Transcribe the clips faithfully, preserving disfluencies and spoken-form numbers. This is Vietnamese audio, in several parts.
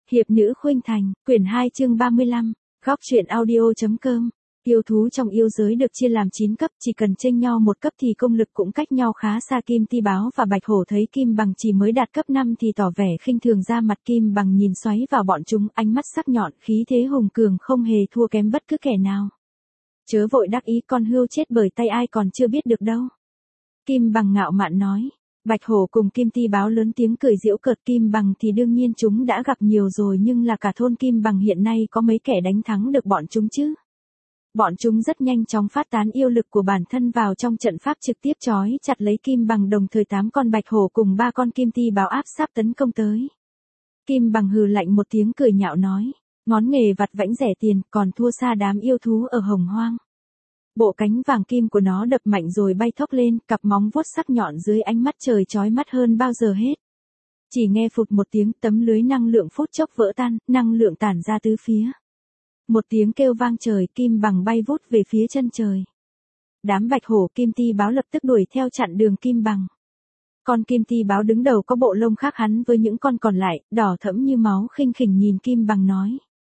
Hiệp nữ khuynh thành, quyển hai chương ba mươi lăm, góc truyện audio.com. Yêu thú trong yêu giới được chia làm chín cấp, chỉ cần chênh nhau một cấp thì công lực cũng cách nhau khá xa. Kim Ti Báo và Bạch Hổ thấy Kim Bằng chỉ mới đạt cấp năm thì tỏ vẻ khinh thường ra mặt. Kim Bằng nhìn xoáy vào bọn chúng, ánh mắt sắc nhọn, khí thế hùng cường không hề thua kém bất cứ kẻ nào. Chớ vội đắc ý, con hươu chết bởi tay ai còn chưa biết được đâu. Kim Bằng ngạo mạn nói. Bạch Hổ cùng Kim Ti Báo lớn tiếng cười giễu cợt. Kim Bằng thì đương nhiên chúng đã gặp nhiều rồi, nhưng là cả thôn Kim Bằng hiện nay có mấy kẻ đánh thắng được bọn chúng chứ. Bọn chúng rất nhanh chóng phát tán yêu lực của bản thân vào trong trận pháp, trực tiếp trói chặt lấy Kim Bằng, đồng thời tám con Bạch Hổ cùng ba con Kim Ti Báo áp sát tấn công tới. Kim Bằng hừ lạnh một tiếng cười nhạo nói, ngón nghề vặt vãnh rẻ tiền, còn thua xa đám yêu thú ở Hồng Hoang. Bộ cánh vàng kim của nó đập mạnh rồi bay thốc lên, cặp móng vuốt sắc nhọn dưới ánh mắt trời chói mắt hơn bao giờ hết. Chỉ nghe phụt một tiếng, tấm lưới năng lượng phút chốc vỡ tan, năng lượng tản ra tứ phía. Một tiếng kêu vang trời, Kim Bằng bay vút về phía chân trời. Đám Bạch Hổ, Kim Ti Báo lập tức đuổi theo chặn đường Kim Bằng. Con Kim Ti Báo đứng đầu có bộ lông khác hắn với những con còn lại, đỏ thẫm như máu, khinh khỉnh nhìn Kim Bằng nói.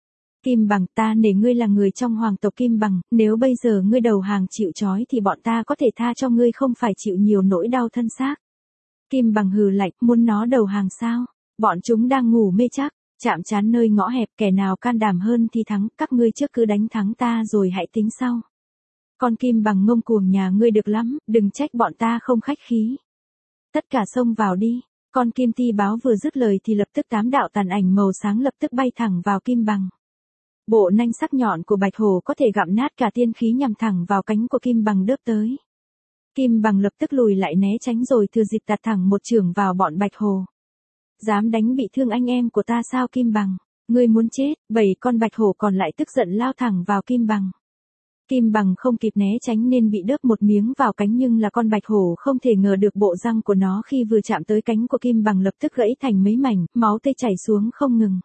Kim Bằng, ta nể ngươi là người trong hoàng tộc Kim Bằng, nếu bây giờ ngươi đầu hàng chịu trói thì bọn ta có thể tha cho ngươi, không phải chịu nhiều nỗi đau thân xác. Kim Bằng hừ lạnh, muốn nó đầu hàng sao? Bọn chúng đang ngủ mê chắc, chạm trán nơi ngõ hẹp, kẻ nào can đảm hơn thì thắng, các ngươi trước cứ đánh thắng ta rồi hãy tính sau. Con Kim Bằng ngông cuồng nhà ngươi được lắm, đừng trách bọn ta không khách khí. Tất cả xông vào đi. Con Kim Ti Báo vừa dứt lời thì lập tức tám đạo tàn ảnh màu sáng lập tức bay thẳng vào Kim Bằng. Bộ nanh sắc nhọn của Bạch Hổ có thể gặm nát cả tiên khí, nhằm thẳng vào cánh của Kim Bằng đớp tới. Kim Bằng lập tức lùi lại né tránh rồi thừa dịp tạt thẳng một chưởng vào bọn Bạch Hổ. Dám đánh bị thương anh em của ta sao Kim Bằng? Ngươi muốn chết? Bảy con Bạch Hổ còn lại tức giận lao thẳng vào Kim Bằng. Kim Bằng không kịp né tránh nên bị đớp một miếng vào cánh, nhưng là con Bạch Hổ không thể ngờ được bộ răng của nó khi vừa chạm tới cánh của Kim Bằng lập tức gãy thành mấy mảnh, máu tươi chảy xuống không ngừng.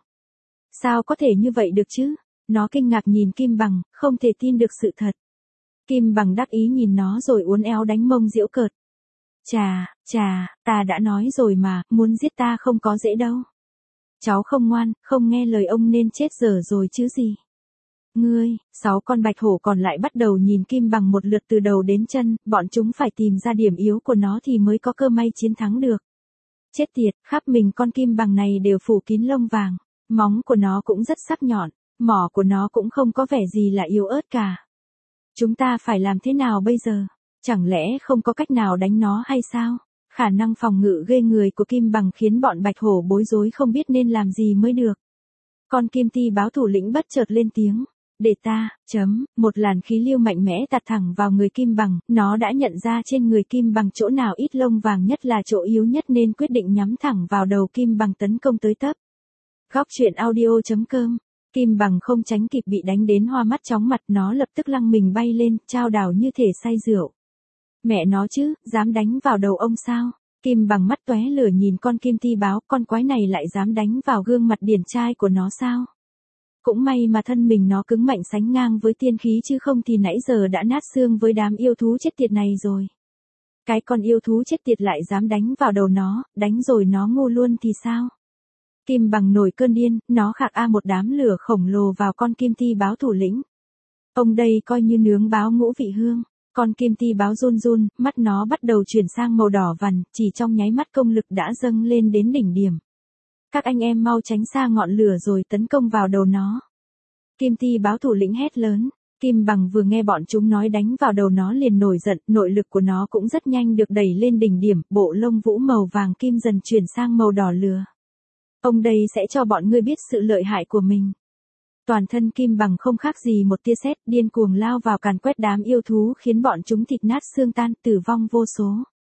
Sao có thể như vậy được chứ? Nó kinh ngạc nhìn Kim Bằng, không thể tin được sự thật. Kim Bằng đắc ý nhìn nó rồi uốn éo đánh mông giễu cợt. Chà, chà, ta đã nói rồi mà, muốn giết ta không có dễ đâu. Cháu không ngoan, không nghe lời ông nên chết dở rồi chứ gì. Ngươi, sáu con Bạch Hổ còn lại bắt đầu nhìn Kim Bằng một lượt từ đầu đến chân, bọn chúng phải tìm ra điểm yếu của nó thì mới có cơ may chiến thắng được. Chết tiệt, khắp mình con Kim Bằng này đều phủ kín lông vàng, móng của nó cũng rất sắc nhọn. Mỏ của nó cũng không có vẻ gì là yếu ớt cả. Chúng ta phải làm thế nào bây giờ? Chẳng lẽ không có cách nào đánh nó hay sao? Khả năng phòng ngự ghê người của Kim Bằng khiến bọn Bạch Hổ bối rối không biết nên làm gì mới được. Con Kim Ti Báo thủ lĩnh bất chợt lên tiếng. Để ta, chấm, một làn khí lưu mạnh mẽ tạt thẳng vào người Kim Bằng. Nó đã nhận ra trên người Kim Bằng chỗ nào ít lông vàng nhất là chỗ yếu nhất nên quyết định nhắm thẳng vào đầu Kim Bằng tấn công tới tấp. Góc truyện audio.com. Kim Bằng không tránh kịp bị đánh đến hoa mắt chóng mặt, nó lập tức lăng mình bay lên, chao đảo như thể say rượu. Mẹ nó chứ, dám đánh vào đầu ông sao? Kim Bằng mắt tóe lửa nhìn con Kim Ti Báo, con quái này lại dám đánh vào gương mặt điển trai của nó sao? Cũng may mà thân mình nó cứng mạnh sánh ngang với tiên khí, chứ không thì nãy giờ đã nát xương với đám yêu thú chết tiệt này rồi. Cái con yêu thú chết tiệt lại dám đánh vào đầu nó, đánh rồi nó ngu luôn thì sao? Kim Bằng nổi cơn điên, nó khạc a một đám lửa khổng lồ vào con Kim Ti Báo thủ lĩnh. Ông đây coi như nướng báo ngũ vị hương. Con Kim Ti Báo run run, mắt nó bắt đầu chuyển sang màu đỏ vằn, chỉ trong nháy mắt công lực đã dâng lên đến đỉnh điểm. Các anh em mau tránh xa ngọn lửa rồi tấn công vào đầu nó. Kim Ti Báo thủ lĩnh hét lớn. Kim Bằng vừa nghe bọn chúng nói đánh vào đầu nó liền nổi giận, nội lực của nó cũng rất nhanh được đẩy lên đỉnh điểm, bộ lông vũ màu vàng kim dần chuyển sang màu đỏ lửa. Ông đây sẽ cho bọn ngươi biết sự lợi hại của mình. Toàn thân Kim Bằng không khác gì một tia sét, điên cuồng lao vào càn quét đám yêu thú, khiến bọn chúng thịt nát xương tan, tử vong vô số.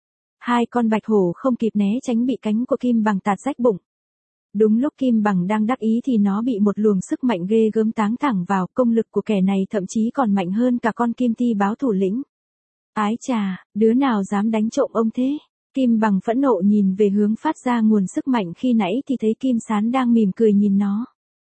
Hai con Bạch Hổ không kịp né tránh bị cánh của Kim Bằng tạt rách bụng. Đúng lúc Kim Bằng đang đắc ý thì nó bị một luồng sức mạnh ghê gớm táng thẳng vào, công lực của kẻ này thậm chí còn mạnh hơn cả con Kim Ti Báo thủ lĩnh. Ái chà, đứa nào dám đánh trộm ông thế? Kim Bằng phẫn nộ nhìn về hướng phát ra nguồn sức mạnh khi nãy thì thấy Kim Sán đang mỉm cười nhìn nó.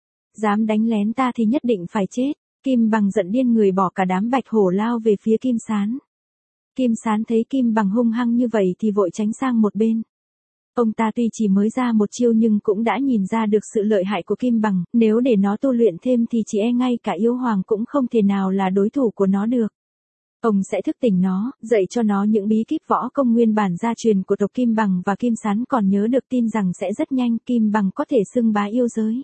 Dám đánh lén ta thì nhất định phải chết. Kim Bằng giận điên người bỏ cả đám Bạch Hổ lao về phía Kim Sán. Kim Sán thấy Kim Bằng hung hăng như vậy thì vội tránh sang một bên. Ông ta tuy chỉ mới ra một chiêu nhưng cũng đã nhìn ra được sự lợi hại của Kim Bằng, nếu để nó tu luyện thêm thì chỉ e ngay cả yêu hoàng cũng không thể nào là đối thủ của nó được. Ông sẽ thức tỉnh nó, dạy cho nó những bí kíp võ công nguyên bản gia truyền của tộc Kim Bằng và Kim Sán còn nhớ được tin rằng sẽ rất nhanh Kim Bằng có thể xưng bá yêu giới.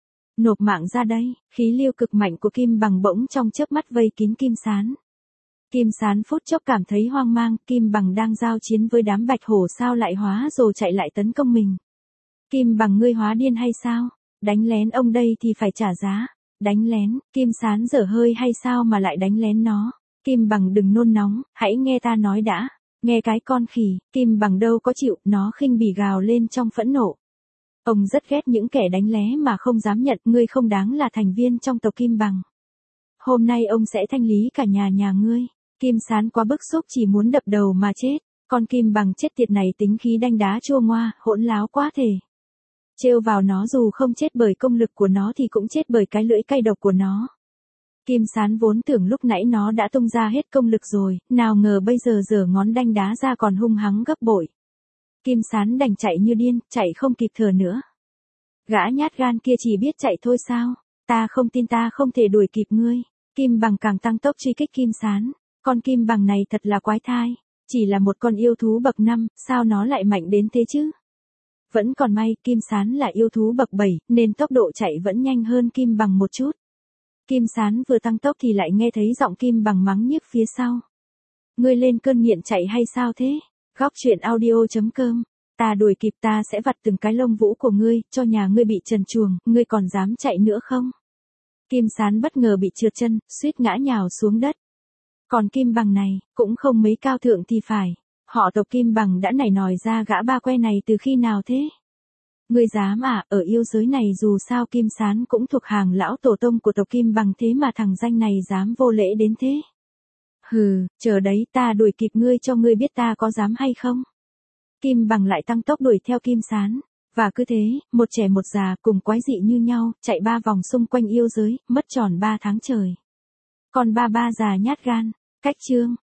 Nộp mạng ra đây, khí lưu cực mạnh của Kim Bằng bỗng trong chớp mắt vây kín Kim Sán. Kim Sán phút chốc cảm thấy hoang mang, Kim Bằng đang giao chiến với đám bạch hổ sao lại hóa rồi chạy lại tấn công mình. Kim Bằng ngươi hóa điên hay sao? Đánh lén ông đây thì phải trả giá. Đánh lén, Kim Sán dở hơi hay sao mà lại đánh lén nó? Kim Bằng đừng nôn nóng, hãy nghe ta nói đã. Nghe cái con khỉ, Kim Bằng đâu có chịu, nó khinh bỉ gào lên trong phẫn nộ. Ông rất ghét những kẻ đánh lé mà không dám nhận, ngươi không đáng là thành viên trong tộc Kim Bằng. Hôm nay ông sẽ thanh lý cả nhà nhà ngươi. Kim Sán quá bức xúc chỉ muốn đập đầu mà chết. Con Kim Bằng chết tiệt này tính khí đanh đá chua ngoa, hỗn láo quá thể. Trêu vào nó dù không chết bởi công lực của nó thì cũng chết bởi cái lưỡi cay độc của nó. Kim Sán vốn tưởng lúc nãy nó đã tung ra hết công lực rồi, nào ngờ bây giờ giở ngón đanh đá ra còn hung hăng gấp bội. Kim Sán đành chạy như điên, chạy không kịp thở nữa. Gã nhát gan kia chỉ biết chạy thôi sao? Ta không tin ta không thể đuổi kịp ngươi. Kim Bằng càng tăng tốc truy kích Kim Sán. Con Kim Bằng này thật là quái thai. Chỉ là một con yêu thú bậc năm, sao nó lại mạnh đến thế chứ? Vẫn còn may, Kim Sán là yêu thú bậc bảy, nên tốc độ chạy vẫn nhanh hơn Kim Bằng một chút. Kim Sán vừa tăng tốc thì lại nghe thấy giọng Kim Bằng mắng nhiếc phía sau. Ngươi lên cơn nghiện chạy hay sao thế? Góc truyện audio chấm com. Ta đuổi kịp ta sẽ vặt từng cái lông vũ của ngươi, cho nhà ngươi bị trần truồng, ngươi còn dám chạy nữa không? Kim Sán bất ngờ bị trượt chân, suýt ngã nhào xuống đất. Còn Kim Bằng này, cũng không mấy cao thượng thì phải. Họ tộc Kim Bằng đã nảy nòi ra gã ba que này từ khi nào thế? Ngươi dám à, ở yêu giới này dù sao Kim Sán cũng thuộc hàng lão tổ tông của tộc Kim Bằng thế mà thằng danh này dám vô lễ đến thế. Hừ, chờ đấy ta đuổi kịp ngươi cho ngươi biết ta có dám hay không. Kim Bằng lại tăng tốc đuổi theo Kim Sán. Và cứ thế, một trẻ một già cùng quái dị như nhau, chạy ba vòng xung quanh yêu giới, mất tròn ba tháng trời. Còn ba ba già nhát gan, cách chương.